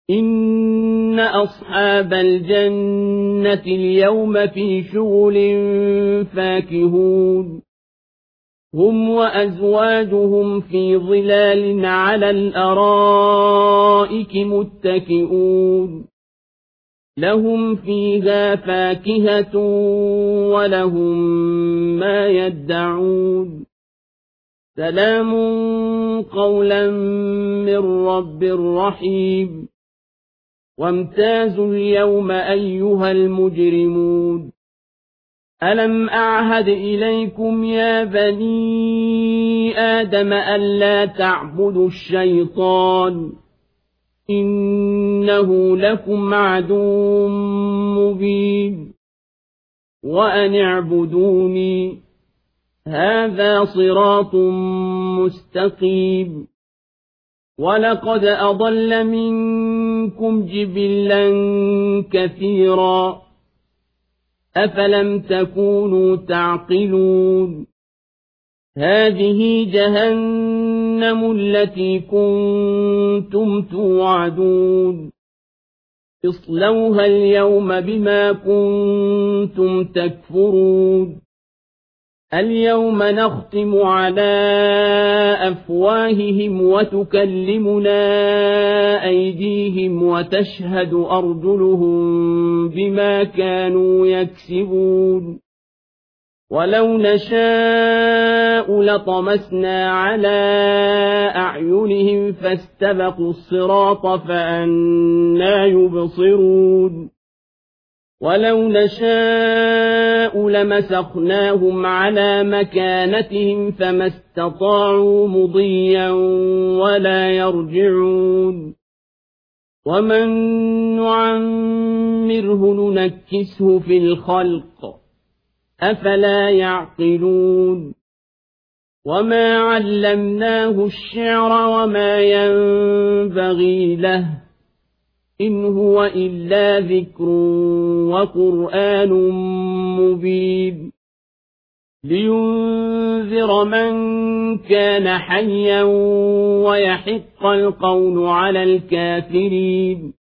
إن أصحاب الجنة اليوم في شغل فاكهون هم وأزواجهم في ظلال على الأرائك متكئون لهم فيها فاكهة ولهم ما يدعون سلام قولا من رب رحيم وامتازوا اليوم أيها المجرمون ألم أعهد إليكم يا بني آدم ألا تعبدوا الشيطان إنه لكم عدو مبين وأن اعبدوني هذا صراط مستقيم ولقد أضل منكم جبلا كثيرا أفلم تكونوا تعقلون هذه جهنم التي كنتم توعدون اصلوها اليوم بما كنتم تكفرون اليوم نختم على أفواههم وتكلمنا أيديهم وتشهد أرجلهم بما كانوا يكسبون ولو نشاء لطمسنا على أعينهم فاستبقوا الصراط فأنى يبصرون ولو نشاء لمسخناهم على مكانتهم فما استطاعوا مضيا ولا يرجعون ومن نعمره ننكسه في الخلق أفلا يعقلون وما علمناه الشعر وما ينبغي له إن هو إلا ذكر وقرآن مبين لينذر من كان حيا ويحق القول على الكافرين